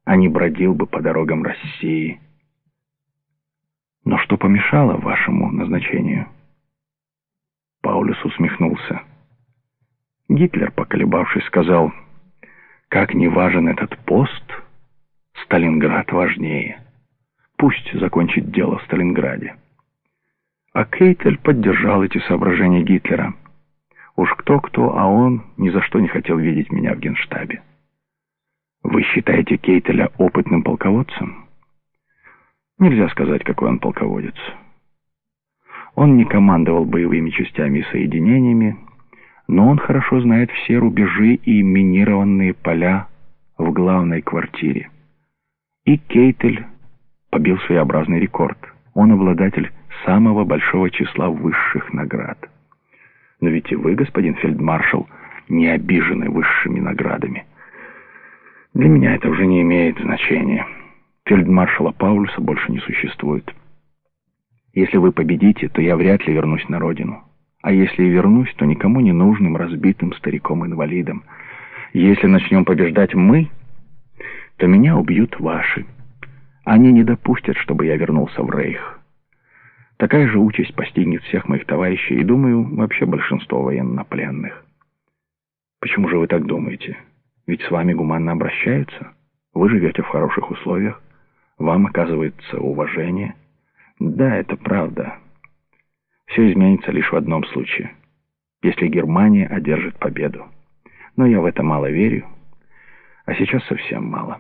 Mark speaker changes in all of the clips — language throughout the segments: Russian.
Speaker 1: а не бродил бы по дорогам России. Но что помешало вашему назначению? Паулюс усмехнулся. Гитлер, поколебавшись, сказал: как не важен этот пост, Сталинград важнее. Пусть закончит дело в Сталинграде. А Кейтель поддержал эти соображения Гитлера. Уж кто-кто, а он ни за что не хотел видеть меня в Генштабе. Вы считаете Кейтеля опытным полководцем? Нельзя сказать, какой он полководец. Он не командовал боевыми частями и соединениями, но он хорошо знает все рубежи и минированные поля в главной квартире. И Кейтель побил своеобразный рекорд. Он обладатель самого большого числа высших наград. Но ведь и вы, господин фельдмаршал, не обижены высшими наградами. Для меня это уже не имеет значения. Фельдмаршала Паулюса больше не существует. Если вы победите, то я вряд ли вернусь на родину. А если и вернусь, то никому не нужным разбитым стариком-инвалидом. Если начнем побеждать мы, то меня убьют ваши. Они не допустят, чтобы я вернулся в Рейх. Такая же участь постигнет всех моих товарищей и, думаю, вообще большинство военнопленных. Почему же вы так думаете? Ведь с вами гуманно обращаются. Вы живете в хороших условиях. Вам оказывается уважение. Да, это правда. Все изменится лишь в одном случае. Если Германия одержит победу. Но я в это мало верю. А сейчас совсем мало.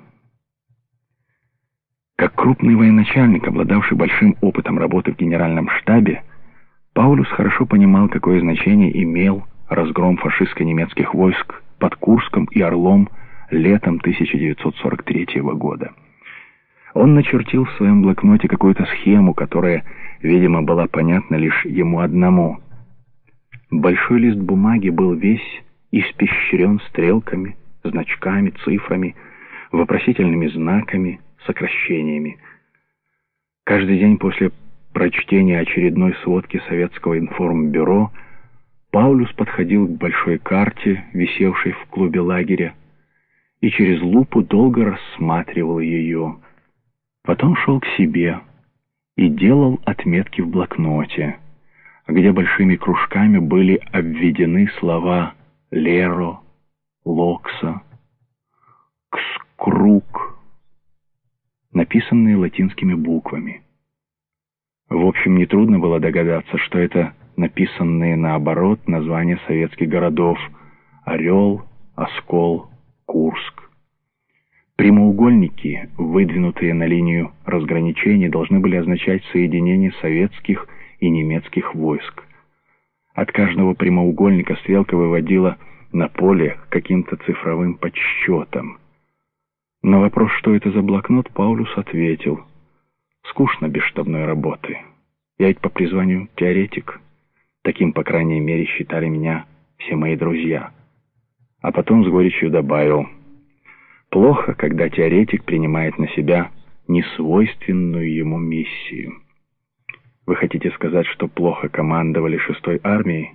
Speaker 1: Как крупный военачальник, обладавший большим опытом работы в генеральном штабе, Паулюс хорошо понимал, какое значение имел разгром фашистско-немецких войск под Курском и Орлом летом 1943 года. Он начертил в своем блокноте какую-то схему, которая, видимо, была понятна лишь ему одному. Большой лист бумаги был весь испещрен стрелками, значками, цифрами, вопросительными знаками, сокращениями. Каждый день после прочтения очередной сводки Советского информбюро Паулюс подходил к большой карте, висевшей в клубе лагеря, и через лупу долго рассматривал ее. Потом шел к себе и делал отметки в блокноте, где большими кружками были обведены слова «Леро», «Локса», «Кскрук», написанные латинскими буквами. В общем, нетрудно было догадаться, что это написанные наоборот названия советских городов: Орел, Оскол, Курск. Прямоугольники, выдвинутые на линию разграничения, должны были означать соединение советских и немецких войск. От каждого прямоугольника стрелка выводила на поле каким-то цифровым подсчетом. На вопрос, что это за блокнот, Паулюс ответил: скучно без штабной работы. Я ведь по призванию теоретик. Таким, по крайней мере, считали меня все мои друзья. А потом с горечью добавил: плохо, когда теоретик принимает на себя несвойственную ему миссию. Вы хотите сказать, что плохо командовали 6-й армией?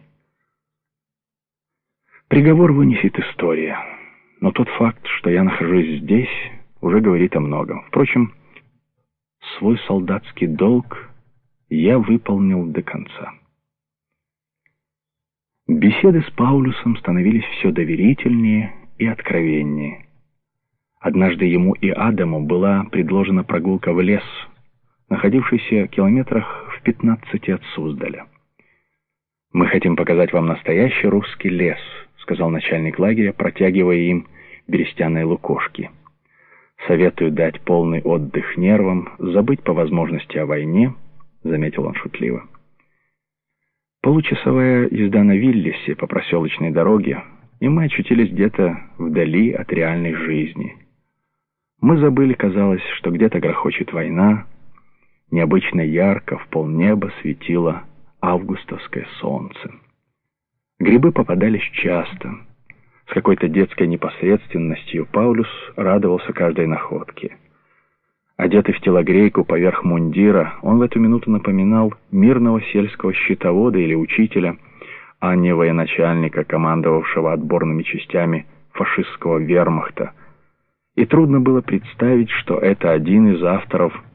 Speaker 1: Приговор вынесет история. Но тот факт, что я нахожусь здесь, уже говорит о многом. Впрочем, свой солдатский долг я выполнил до конца. Беседы с Паулюсом становились все доверительнее и откровеннее. Однажды ему и Адаму была предложена прогулка в лес, находившийся километрах в 15 от Суздаля. «Мы хотим показать вам настоящий русский лес», — сказал начальник лагеря, протягивая им берестяные лукошки. «Советую дать полный отдых нервам, забыть по возможности о войне», — заметил он шутливо. Получасовая езда на Виллисе по проселочной дороге, и мы очутились где-то вдали от реальной жизни. Мы забыли, казалось, что где-то грохочет война. Необычно ярко в полнеба светило августовское солнце. Грибы попадались часто. С какой-то детской непосредственностью Паулюс радовался каждой находке. Одетый в телогрейку поверх мундира, он в эту минуту напоминал мирного сельского счетовода или учителя, а не военачальника, командовавшего отборными частями фашистского вермахта, и трудно было представить, что это один из авторов